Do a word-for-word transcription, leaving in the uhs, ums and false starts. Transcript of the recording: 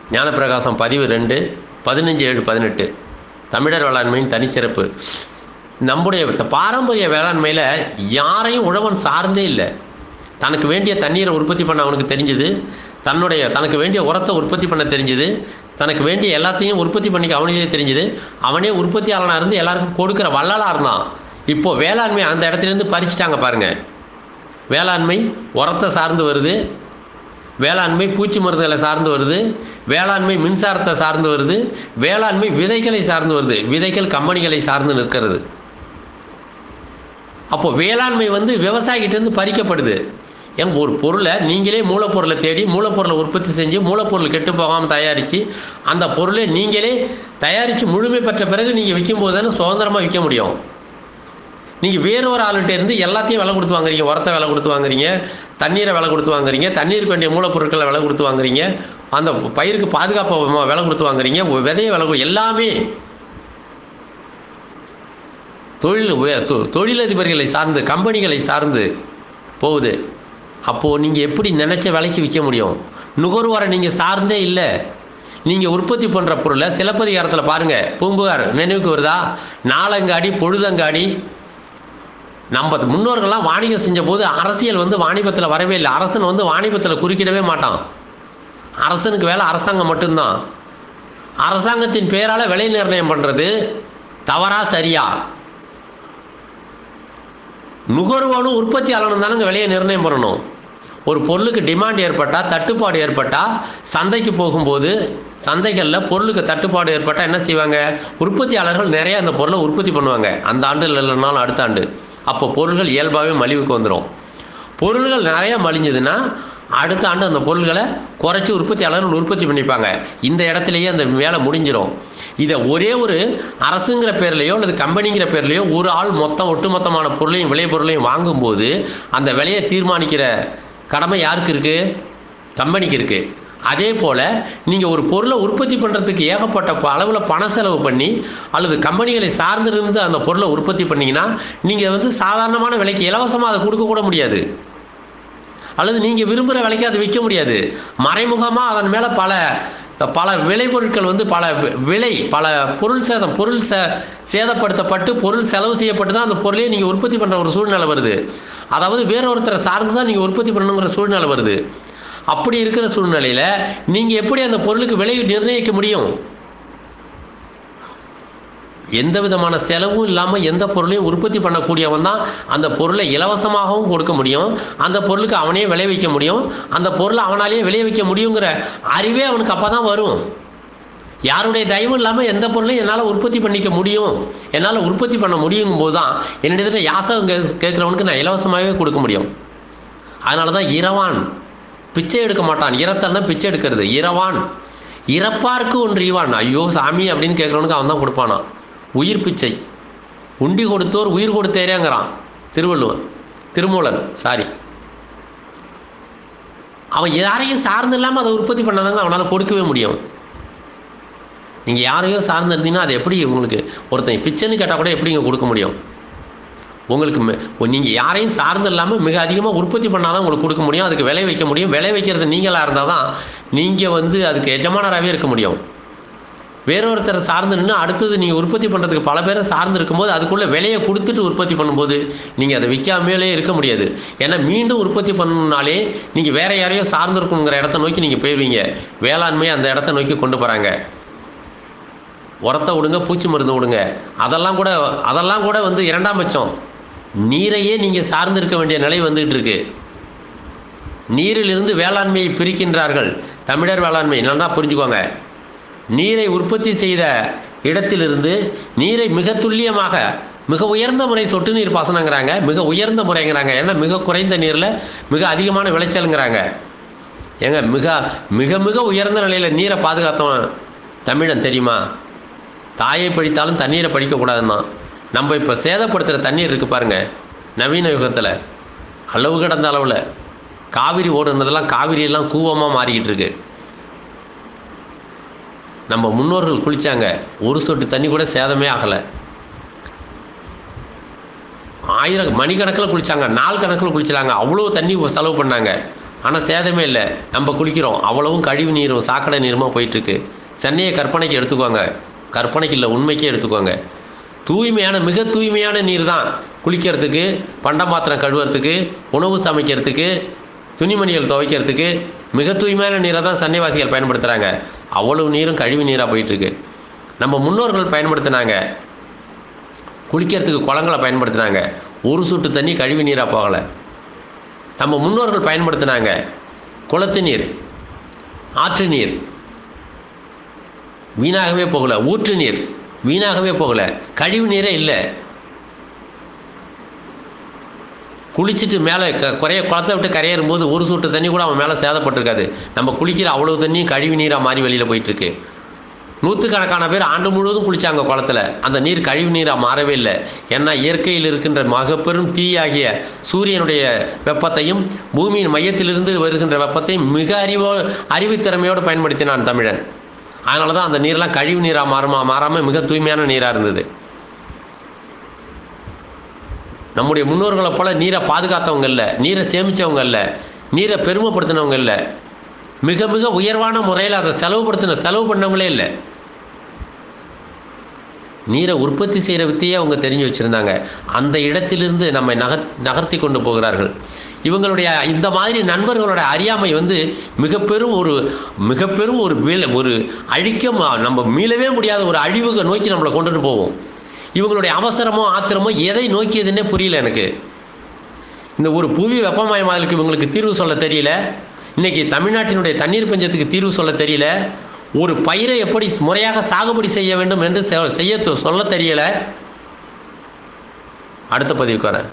ஞானப்பிரகாசம் பதிவு ரெண்டு பதினஞ்சு ஏழு பதினெட்டு. தமிழர் வேளாண்மையின் தனிச்சிறப்பு. நம்முடைய பாரம்பரிய வேளாண்மையில் யாரையும் உழவன் சார்ந்தே இல்லை. தனக்கு வேண்டிய தண்ணீரை உற்பத்தி பண்ண அவனுக்கு தெரிஞ்சுது, தன்னுடைய தனக்கு வேண்டிய உரத்தை உற்பத்தி பண்ண தெரிஞ்சுது, தனக்கு வேண்டிய எல்லாத்தையும் உற்பத்தி பண்ணிக்க அவனுக்கே தெரிஞ்சுது. அவனே உற்பத்தியாளனாக இருந்து எல்லாருக்கும் கொடுக்குற வள்ளலாக இருந்தான். இப்போது வேளாண்மை அந்த இடத்துலேருந்து பறிச்சுட்டாங்க பாருங்கள். வேளாண்மை உரத்தை சார்ந்து வருது, வேளாண்மை பூச்சி மருந்துகளை சார்ந்து வருது, வேளாண்மை மின்சாரத்தை சார்ந்து வருது, வேளாண்மை விதைகளை சார்ந்து வருது, விதைகள் கம்பெனிகளை சார்ந்து நிற்கிறது. அப்போது வேளாண்மை வந்து விவசாயிகிட்டேருந்து பறிக்கப்படுது. ஏன் ஒரு பொருளை நீங்களே மூலப்பொருளை தேடி மூலப்பொருளை உற்பத்தி செஞ்சு மூலப்பொருள் கெட்டு போகாமல் தயாரித்து அந்த பொருளை நீங்களே தயாரித்து முழுமை பெற்ற பிறகு நீங்கள் விற்கும்போது தானே சுதந்திரமாக விற்க முடியும். நீங்கள் வேறொரு ஆளுகிட்ட இருந்து எல்லாத்தையும் விலை கொடுத்து வாங்குறீங்க. உரத்தை விலை கொடுத்து வாங்குறீங்க, தண்ணீரை விலை கொடுத்து வாங்குறீங்க, தண்ணீருக்கு வேண்டிய மூலப்பொருட்களை விலை கொடுத்து வாங்குறீங்க, அந்த பயிருக்கு பாதுகாப்பு விலை கொடுத்து வாங்குறீங்க, விதையை விலை கொடு எல்லாமே தொழில் தொழிலதிபர்களை சார்ந்து கம்பெனிகளை சார்ந்து போகுது. அப்போது நீங்கள் எப்படி நினச்ச விலைக்கு விற்க முடியும்? நுகர்வோரை நீங்கள் சார்ந்தே இல்லை. நீங்கள் உற்பத்தி பண்ணுற பொருளை சிலப்பதிகாரத்தில் பாருங்கள், பூம்புகார் நினைவுக்கு வருதா? நாலங்காடி பொழுதங்காடி. நம்ம முன்னோர்கள்லாம் வாணிகம் செஞ்ச போது அரசியல் வந்து வாணிபத்தில் வரவே இல்லை. அரசன் வந்து வாணிபத்தில் குறுக்கிடவே மாட்டான். அரசனுக்கு வேலை அரசாங்கம் மட்டும்தான். அரசாங்கத்தின் பேரால் விலை நிர்ணயம் பண்ணுறது தவறா சரியா? நுகர்வோனும் உற்பத்தியாளனும் தானங்க விலையை நிர்ணயம் பண்ணணும். ஒரு பொருளுக்கு டிமாண்ட் ஏற்பட்டால், தட்டுப்பாடு ஏற்பட்டால், சந்தைக்கு போகும்போது சந்தைகளில் பொருளுக்கு தட்டுப்பாடு ஏற்பட்டால் என்ன செய்வாங்க? உற்பத்தியாளர்கள் நிறைய அந்த பொருளை உற்பத்தி பண்ணுவாங்க. அந்த ஆண்டு இல்லைனாலும் அடுத்த ஆண்டு. அப்போ பொருள்கள் இயல்பாகவே மலிவுக்கு வந்துடும். பொருள்கள் நிறையா மலிஞ்சதுன்னா அடுத்த ஆண்டு அந்த பொருள்களை குறைச்சி உற்பத்தியாளர்கள் உற்பத்தி பண்ணிப்பாங்க. இந்த இடத்துலையே அந்த வேலை முடிஞ்சிடும். இதை ஒரே ஒரு அரசுங்கிற பேர்லையோ அல்லது கம்பெனிங்கிற பேர்லையோ ஒரு ஆள் மொத்தம் ஒட்டுமொத்தமான பொருளையும் விளை பொருளையும் வாங்கும்போது அந்த விலையை தீர்மானிக்கிற கடமை யாருக்கு இருக்குது? கம்பெனிக்கு இருக்குது. அதே போல் நீங்கள் ஒரு பொருளை உற்பத்தி பண்ணுறதுக்கு ஏகப்பட்ட அளவில் பண செலவு பண்ணி அல்லது கம்பெனிகளை சார்ந்திருந்து அந்த பொருளை உற்பத்தி பண்ணிங்கன்னா நீங்கள் வந்து சாதாரணமான விலைக்கு இலவசமாக அதை கொடுக்கக்கூட முடியாது. அல்லது நீங்கள் விரும்புகிற விலைக்கு அதை விற்க முடியாது. மறைமுகமாக அதன் மேலே பல பல விளைபொருட்கள் வந்து பல விலை பல பொருள் சேதம் பொருள் சே சேதப்படுத்தப்பட்டு பொருள் செலவு செய்யப்பட்டு தான் அந்த பொருளையே நீங்கள் உற்பத்தி பண்ணுற ஒரு சூழ்நிலை வருது. அதாவது வேறொருத்தரை சார்ந்து தான் நீங்கள் உற்பத்தி பண்ணணுங்கிற சூழ்நிலை வருது. அப்படி இருக்கிற சூழ்நிலையில் நீங்கள் எப்படி அந்த பொருளுக்கு விலை நிர்ணயிக்க முடியும்? எந்த விதமான செலவும் இல்லாமல் எந்த பொருளையும் உற்பத்தி பண்ணக்கூடியவன் தான் அந்த பொருளை இலவசமாகவும் கொடுக்க முடியும், அந்த பொருளுக்கு அவனே விளைவிக்க முடியும், அந்த பொருளை அவனாலேயே விளைவிக்க முடியுங்கிற அறிவே அவனுக்கு அப்போ தான் வரும். யாருடைய தயவும் இல்லாமல் எந்த பொருளையும் என்னால் உற்பத்தி பண்ணிக்க முடியும், என்னால் உற்பத்தி பண்ண முடியுங்கும் போது தான் என்னிடத்தில் யாசகம் கே கேட்குறவனுக்கு நான் இலவசமாகவே கொடுக்க முடியும். அதனால தான் இரவான் பிச்சை எடுக்க மாட்டான். இரத்தன்னா பிச்சை எடுக்கிறது. இரவான் இறப்பார்க்கு ஒன்று ஈவான். ஐயோ சாமி அப்படின்னு கேட்குறவனுக்கு அவன் தான் கொடுப்பானா. உயிர் பிச்சை. உண்டி கொடுத்தோர் உயிர் கொடுத்தேரேங்கிறான் திருவள்ளுவர் திருமூலன் சாரி. அவன் யாரையும் சார்ந்து இல்லாமல் அதை உற்பத்தி பண்ணாதாங்க அவனால் கொடுக்கவே முடியும். நீங்கள் யாரையோ சார்ந்து இருந்தீங்கன்னா அது எப்படி உங்களுக்கு ஒருத்தன் பிச்சைன்னு கேட்டால் கூட எப்படிங்க கொடுக்க முடியும்? உங்களுக்கு நீங்கள் யாரையும் சார்ந்து இல்லாமல் மிக அதிகமாக உற்பத்தி பண்ணால் தான் உங்களுக்கு கொடுக்க முடியும், அதுக்கு விலை வைக்க முடியும். விலை வைக்கிறது நீங்களாக இருந்தால் தான் நீங்கள் வந்து அதுக்கு எஜமானராகவே இருக்க முடியும். வேறொருத்தரை சார்ந்து நின்று அடுத்தது நீங்கள் உற்பத்தி பண்ணுறதுக்கு பல பேரை சார்ந்து இருக்கும்போது அதுக்குள்ளே விலையை கொடுத்துட்டு உற்பத்தி பண்ணும்போது நீங்கள் அதை விற்காமலே இருக்க முடியாது. ஏன்னா மீண்டும் உற்பத்தி பண்ணணுனாலே நீங்கள் வேறு யாரையோ சார்ந்து இருக்குங்கிற இடத்த நோக்கி நீங்கள் போயிடுவீங்க. வேளாண்மையை அந்த இடத்த நோக்கி கொண்டு போகிறாங்க. உரத்தை விடுங்க, பூச்சி மருந்து விடுங்க, அதெல்லாம் கூட அதெல்லாம் கூட வந்து இரண்டாம் பட்சம். நீரையே நீங்கள் சார்ந்து இருக்க வேண்டிய நிலை வந்துகிட்டு இருக்கு. நீரிலிருந்து வேளாண்மையை பிரிக்கின்றார்கள். தமிழர் வேளாண்மை நல்லா புரிஞ்சுக்கோங்க. நீரை உற்பத்தி செய்த இடத்திலிருந்து நீரை மிக துல்லியமாக மிக உயர்ந்த முறை சொட்டு நீர் பாசனங்கிறாங்க. மிக உயர்ந்த முறைங்கிறாங்க. ஏன்னா மிக குறைந்த நீரில் மிக அதிகமான விளைச்சலுங்கிறாங்க. ஏங்க மிக மிக மிக உயர்ந்த நிலையில் நீரை பாதுகாத்தோம் தமிழன் தெரியுமா? தாயை படித்தாலும் தண்ணீரை படிக்கக்கூடாதுன்னா நம்ம இப்போ சேதப்படுத்துகிற தண்ணீர் இருக்குது பாருங்கள். நவீன யுகத்தில் அளவு கடந்த அளவில் காவிரி ஓடுனதெல்லாம் காவிரியெல்லாம் கூவமாக மாறிக்கிட்டு இருக்கு. நம்ம முன்னோர்கள் குளித்தாங்க, ஒரு சொட்டு தண்ணி கூட சேதமே ஆகலை. ஆயிரம் மணிக்கணக்கில் குளித்தாங்க, நாள் கணக்கில் குளிச்சாங்க, அவ்வளோ தண்ணி செலவு பண்ணாங்க. ஆனால் சேதமே இல்லை. நம்ம குளிக்கிறோம், அவ்வளவும் கழிவு நீரும் சாக்கடை நீருமா போயிட்டுருக்கு. சென்னையை கற்பனைக்கு எடுத்துக்கோங்க, கற்பனைக்கு இல்லை உண்மைக்கே எடுத்துக்கோங்க. தூய்மையான மிக தூய்மையான நீர் தான் குளிக்கிறதுக்கு, பண்டம் பாத்திரம் கழுவுறதுக்கு, உணவு சமைக்கிறதுக்கு, துணிமணிகள் துவைக்கிறதுக்கு மிக தூய்மையான நீரை தான் சென்னைவாசிகள் பயன்படுத்துகிறாங்க. அவ்வளவு நீரும் கழிவு நீராக போயிட்டுருக்கு. நம்ம முன்னோர்கள் பயன்படுத்தினாங்க, குளிக்கிறதுக்கு குளங்களை பயன்படுத்தினாங்க, ஒரு சொட்டு தண்ணி கழிவு நீராக போகலை. நம்ம முன்னோர்கள் பயன்படுத்தினாங்க குளத்து நீர், ஆற்று நீர் வீணாகவே போகலை, ஊற்று நீர் வீணாகவே போகலை, கழிவு நீரே இல்லை. குளிச்சுட்டு மேலே க குறைய குளத்தை விட்டு கரையேறும்போது ஒரு சொட்டு தண்ணி கூட அவன் மேலே சேதப்பட்டிருக்காது. நம்ம குளிக்கிற அவ்வளோ தண்ணியும் கழிவு நீராக மாறி வெளியில் போயிட்டுருக்கு. நூற்றுக்கணக்கான பேர் ஆண்டு முழுவதும் குளித்தாங்க குளத்தில், அந்த நீர் கழிவு நீராக மாறவே இல்லை. ஏன்னா இயற்கையில் இருக்கின்ற மிகப்பெரும் தீயாகிய சூரியனுடைய வெப்பத்தையும் பூமியின் மையத்திலிருந்து வருகின்ற வெப்பத்தையும் மிக அறிவோ அறிவுத்திறமையோடு பயன்படுத்தினான் தமிழன். அதனால தான் அந்த நீரெலாம் கழிவு நீராக மாறுமா மாறாமல் மிக தூய்மையான நீராக இருந்தது. நம்முடைய முன்னோர்களை போல நீரை பாதுகாத்தவங்க இல்லை, நீரை சேமித்தவங்க இல்லை, நீரை பெருமைப்படுத்தினவங்க இல்லை, மிக மிக உயர்வான முறையில் அதை செலவுப்படுத்தின செலவு பண்ணவங்களே இல்லை. நீரை உற்பத்தி செய்கிற வித்தையே அவங்க தெரிஞ்சு வச்சுருந்தாங்க. அந்த இடத்திலிருந்து நம்மை நகர் நகர்த்தி கொண்டு போகிறார்கள். இவங்களுடைய இந்த மாதிரி நண்பர்களோட அறியாமை வந்து மிக பெரும் ஒரு மிக பெரும் ஒரு ஒரு அழிக்க நம்ம மீளவே முடியாத ஒரு அழிவுகளை நோக்கி நம்மளை கொண்டுட்டு போவோம். இவங்களுடைய அவசரமோ ஆத்திரமோ எதை நோக்கியதுன்னே புரியல எனக்கு. இந்த ஒரு புவி வெப்பமயமாதலுக்கு இவங்களுக்கு தீர்வு சொல்ல தெரியல. இன்றைக்கி தமிழ்நாட்டினுடைய தண்ணீர் பஞ்சத்துக்கு தீர்வு சொல்ல தெரியல. ஒரு பயிரை எப்படி முறையாக சாகுபடி செய்ய வேண்டும் என்று செய்ய சொல்ல தெரியல. அடுத்த பதிவுக்கு வரேன்.